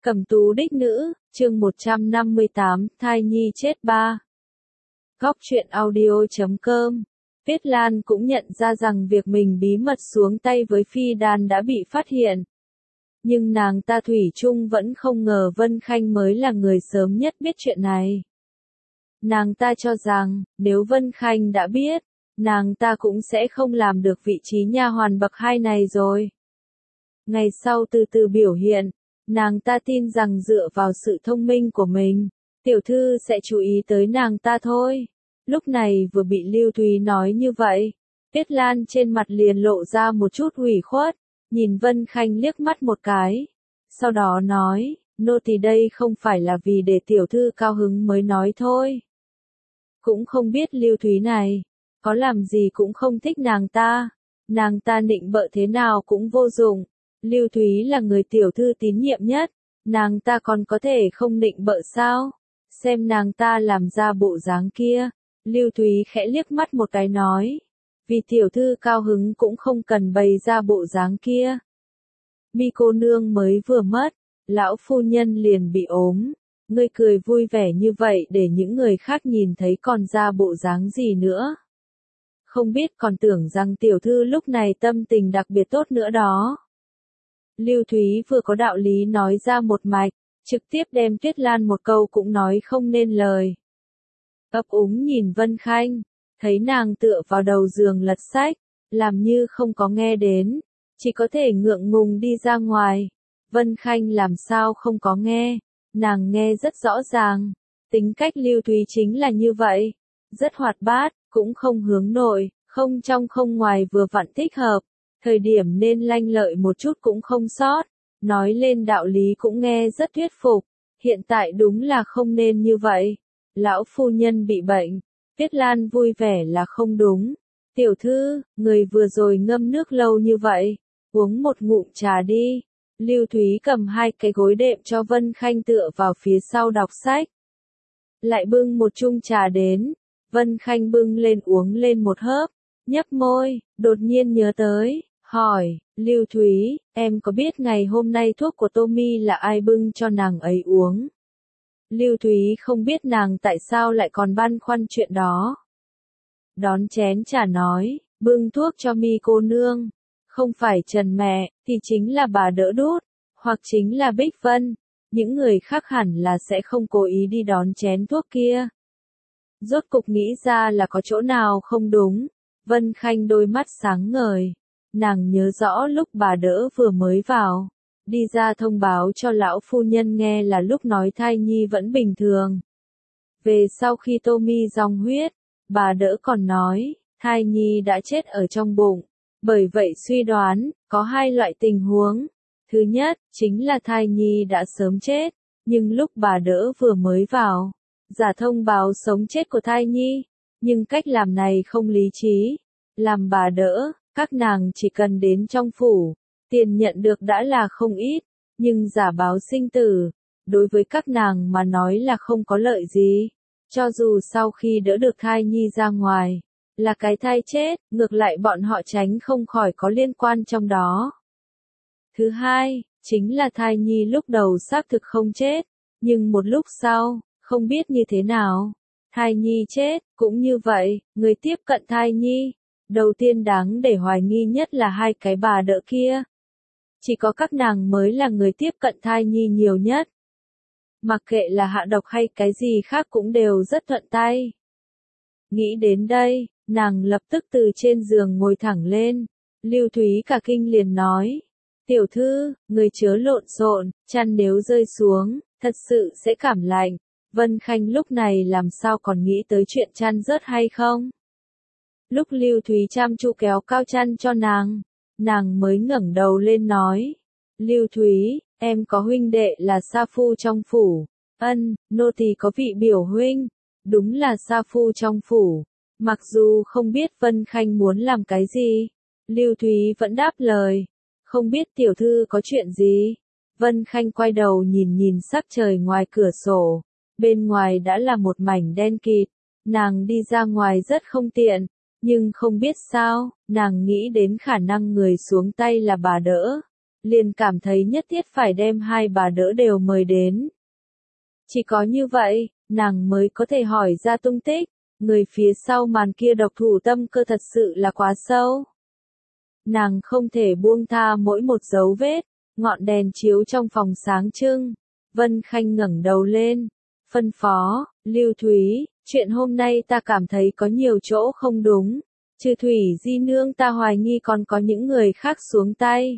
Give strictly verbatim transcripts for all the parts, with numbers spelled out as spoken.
Cẩm tú đích nữ, chương một trăm năm mươi tám, thai nhi chết ba. Góc truyện audio chấm com. Tuyết Lan cũng nhận ra rằng việc mình bí mật xuống tay với Phi Đan đã bị phát hiện. Nhưng nàng ta thủy chung vẫn không ngờ Vân Khanh mới là người sớm nhất biết chuyện này. Nàng ta cho rằng, nếu Vân Khanh đã biết, nàng ta cũng sẽ không làm được vị trí nha hoàn bậc hai này rồi. Ngày sau từ từ biểu hiện, nàng ta tin rằng dựa vào sự thông minh của mình, tiểu thư sẽ chú ý tới nàng ta thôi. Lúc này vừa bị Lưu Thúy nói như vậy, Tuyết Lan trên mặt liền lộ ra một chút ủy khuất, nhìn Vân Khanh liếc mắt một cái. Sau đó nói, nô tỳ đây không phải là vì để tiểu thư cao hứng mới nói thôi. Cũng không biết Lưu Thúy này, có làm gì cũng không thích nàng ta, nàng ta nịnh bợ thế nào cũng vô dụng. Lưu Thúy là người tiểu thư tín nhiệm nhất, nàng ta còn có thể không nịnh bợ sao? Xem nàng ta làm ra bộ dáng kia, Lưu Thúy khẽ liếc mắt một cái nói, vì tiểu thư cao hứng cũng không cần bày ra bộ dáng kia. Mi cô nương mới vừa mất, lão phu nhân liền bị ốm, ngươi cười vui vẻ như vậy để những người khác nhìn thấy còn ra bộ dáng gì nữa. Không biết còn tưởng rằng tiểu thư lúc này tâm tình đặc biệt tốt nữa đó. Lưu Thúy vừa có đạo lý nói ra một mạch, trực tiếp đem Tuyết Lan một câu cũng nói không nên lời. Ấp úng nhìn Vân Khanh, thấy nàng tựa vào đầu giường lật sách, làm như không có nghe đến, chỉ có thể ngượng ngùng đi ra ngoài. Vân Khanh làm sao không có nghe, nàng nghe rất rõ ràng, tính cách Lưu Thúy chính là như vậy, rất hoạt bát, cũng không hướng nội, không trong không ngoài vừa vặn thích hợp. Thời điểm nên lanh lợi một chút cũng không sót, nói lên đạo lý cũng nghe rất thuyết phục, hiện tại đúng là không nên như vậy. Lão phu nhân bị bệnh, Tuyết Lan vui vẻ là không đúng. Tiểu thư, người vừa rồi ngâm nước lâu như vậy, uống một ngụm trà đi. Lưu Thúy cầm hai cái gối đệm cho Vân Khanh tựa vào phía sau đọc sách. Lại bưng một chung trà đến, Vân Khanh bưng lên uống lên một hớp, nhấp môi, đột nhiên nhớ tới. Hỏi, Lưu Thúy, em có biết ngày hôm nay thuốc của Tommy là ai bưng cho nàng ấy uống? Lưu Thúy không biết nàng tại sao lại còn băn khoăn chuyện đó. Đón chén trà nói, bưng thuốc cho Mi cô nương, không phải Trần mẹ, thì chính là bà Đỡ Đút, hoặc chính là Bích Vân, những người khác hẳn là sẽ không cố ý đi đón chén thuốc kia. Rốt cục nghĩ ra là có chỗ nào không đúng, Vân Khanh đôi mắt sáng ngời. Nàng nhớ rõ lúc bà Đỡ vừa mới vào, đi ra thông báo cho lão phu nhân nghe là lúc nói thai nhi vẫn bình thường. Về sau khi Tommy dòng huyết, bà Đỡ còn nói, thai nhi đã chết ở trong bụng. Bởi vậy suy đoán, có hai loại tình huống. Thứ nhất, chính là thai nhi đã sớm chết, nhưng lúc bà Đỡ vừa mới vào, giả thông báo sống chết của thai nhi. Nhưng cách làm này không lý trí. Làm bà Đỡ, các nàng chỉ cần đến trong phủ, tiền nhận được đã là không ít, nhưng giả báo sinh tử, đối với các nàng mà nói là không có lợi gì. Cho dù sau khi đỡ được thai nhi ra ngoài, là cái thai chết, ngược lại bọn họ tránh không khỏi có liên quan trong đó. Thứ hai, chính là thai nhi lúc đầu xác thực không chết, nhưng một lúc sau, không biết như thế nào, thai nhi chết, cũng như vậy, người tiếp cận thai nhi. Đầu tiên đáng để hoài nghi nhất là hai cái bà Đỡ kia. Chỉ có các nàng mới là người tiếp cận thai nhi nhiều nhất. Mặc kệ là hạ độc hay cái gì khác cũng đều rất thuận tay. Nghĩ đến đây, nàng lập tức từ trên giường ngồi thẳng lên. Lưu Thúy cả kinh liền nói. Tiểu thư, người chớ lộn xộn, chăn nếu rơi xuống, thật sự sẽ cảm lạnh. Vân Khanh lúc này làm sao còn nghĩ tới chuyện chăn rớt hay không? Lúc Lưu Thúy chăm chú kéo cao chăn cho nàng, nàng mới ngẩng đầu lên nói. Lưu Thúy, em có huynh đệ là sa phu trong phủ. Ân, nô tỳ có vị biểu huynh. Đúng là sa phu trong phủ. Mặc dù không biết Vân Khanh muốn làm cái gì, Lưu Thúy vẫn đáp lời. Không biết tiểu thư có chuyện gì? Vân Khanh quay đầu nhìn nhìn sắc trời ngoài cửa sổ. Bên ngoài đã là một mảnh đen kịt. Nàng đi ra ngoài rất không tiện. Nhưng không biết sao, nàng nghĩ đến khả năng người xuống tay là bà Đỡ. liền cảm thấy nhất thiết phải đem hai bà đỡ đều mời đến. Chỉ có như vậy, nàng mới có thể hỏi ra tung tích, người phía sau màn kia độc thủ tâm cơ thật sự là quá sâu. Nàng không thể buông tha mỗi một dấu vết, ngọn đèn chiếu trong phòng sáng trưng. Vân Khanh ngẩng đầu lên, phân phó, Lưu Thúy, chuyện hôm nay ta cảm thấy có nhiều chỗ không đúng, trừ Thủy Di Nương ta hoài nghi còn có những người khác xuống tay.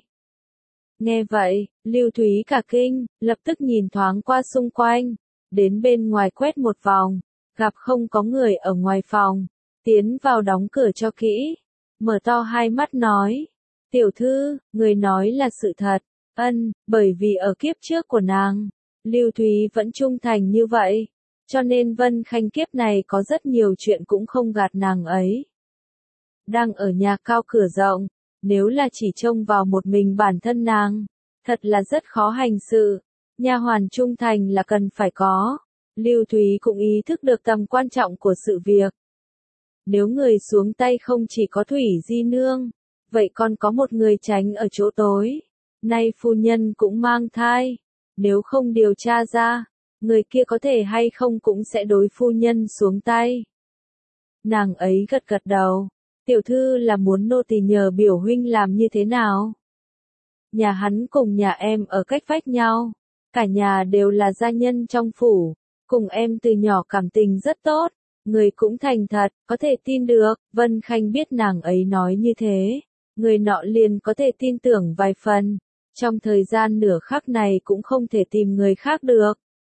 Nghe vậy, Lưu Thúy cả kinh, lập tức nhìn thoáng qua xung quanh, đến bên ngoài quét một vòng, gặp không có người ở ngoài phòng, tiến vào đóng cửa cho kỹ, mở to hai mắt nói, tiểu thư, người nói là sự thật, ân, bởi vì ở kiếp trước của nàng, Lưu Thúy vẫn trung thành như vậy, cho nên Vân Khanh kiếp này có rất nhiều chuyện cũng không gạt nàng ấy. Đang ở nhà cao cửa rộng, nếu là chỉ trông vào một mình bản thân nàng, thật là rất khó hành sự, nha hoàn trung thành là cần phải có. Lưu Thúy cũng ý thức được tầm quan trọng của sự việc. Nếu người xuống tay không chỉ có Thủy Di Nương, vậy còn có một người tránh ở chỗ tối. Nay phu nhân cũng mang thai, nếu không điều tra ra, người kia có thể hay không cũng sẽ đối phu nhân xuống tay. Nàng ấy gật gật đầu, tiểu thư là muốn nô tỳ nhờ biểu huynh làm như thế nào? Nhà hắn cùng nhà em ở cách vách nhau, cả nhà đều là gia nhân trong phủ, cùng em từ nhỏ cảm tình rất tốt, người cũng thành thật, có thể tin được. Vân Khanh biết nàng ấy nói như thế, người nọ liền có thể tin tưởng vài phần, trong thời gian nửa khắc này cũng không thể tìm người khác được.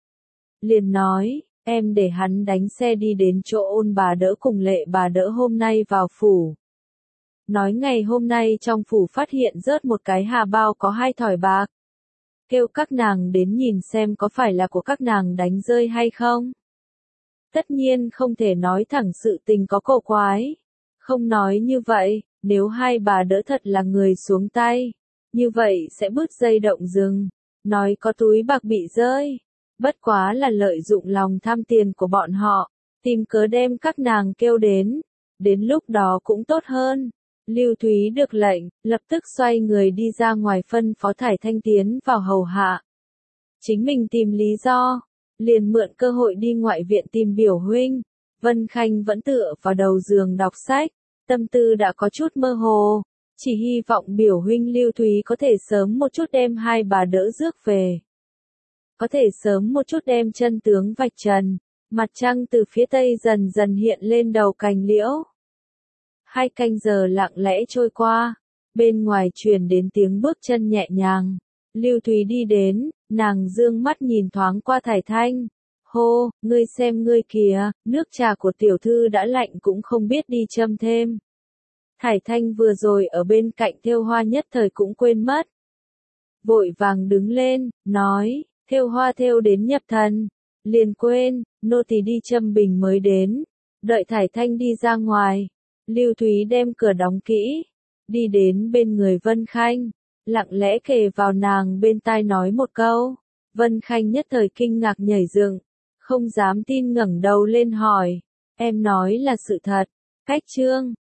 Liền nói, em để hắn đánh xe đi đến chỗ Ôn bà đỡ cùng Lệ bà đỡ hôm nay vào phủ. Nói ngày hôm nay trong phủ phát hiện rớt một cái hà bao có hai thỏi bạc. Kêu các nàng đến nhìn xem có phải là của các nàng đánh rơi hay không. Tất nhiên không thể nói thẳng sự tình có cổ quái. Không nói như vậy, nếu hai bà đỡ thật là người xuống tay, như vậy sẽ bứt dây động rừng, nói có túi bạc bị rơi. Bất quá là lợi dụng lòng tham tiền của bọn họ, tìm cớ đem các nàng kêu đến, đến lúc đó cũng tốt hơn. Lưu Thúy được lệnh, lập tức xoay người đi ra ngoài phân phó Thải Thanh tiến vào hầu hạ. Chính mình tìm lý do, liền mượn cơ hội đi ngoại viện tìm biểu huynh. Vân Khanh vẫn tựa vào đầu giường đọc sách, tâm tư đã có chút mơ hồ, chỉ hy vọng biểu huynh Lưu Thúy có thể sớm một chút đem hai bà đỡ rước về. Có thể sớm một chút đem chân tướng vạch trần, mặt trăng từ phía tây dần dần hiện lên đầu cành liễu. Hai canh giờ lặng lẽ trôi qua, bên ngoài truyền đến tiếng bước chân nhẹ nhàng. Lưu Thúy đi đến, nàng dương mắt nhìn thoáng qua Thải Thanh. Hô, ngươi xem ngươi kìa, nước trà của tiểu thư đã lạnh cũng không biết đi châm thêm. Thải Thanh vừa rồi ở bên cạnh thêu hoa nhất thời cũng quên mất. Vội vàng đứng lên, nói, thêu hoa thêu đến nhập thần. Liền quên, nô tỳ đi châm bình mới đến. Đợi Thải Thanh đi ra ngoài. Lưu Thúy đem cửa đóng kỹ, đi đến bên người Vân Khanh, lặng lẽ kề vào nàng bên tai nói một câu. Vân Khanh nhất thời kinh ngạc nhảy dựng, không dám tin ngẩng đầu lên hỏi, em nói là sự thật. Cách chương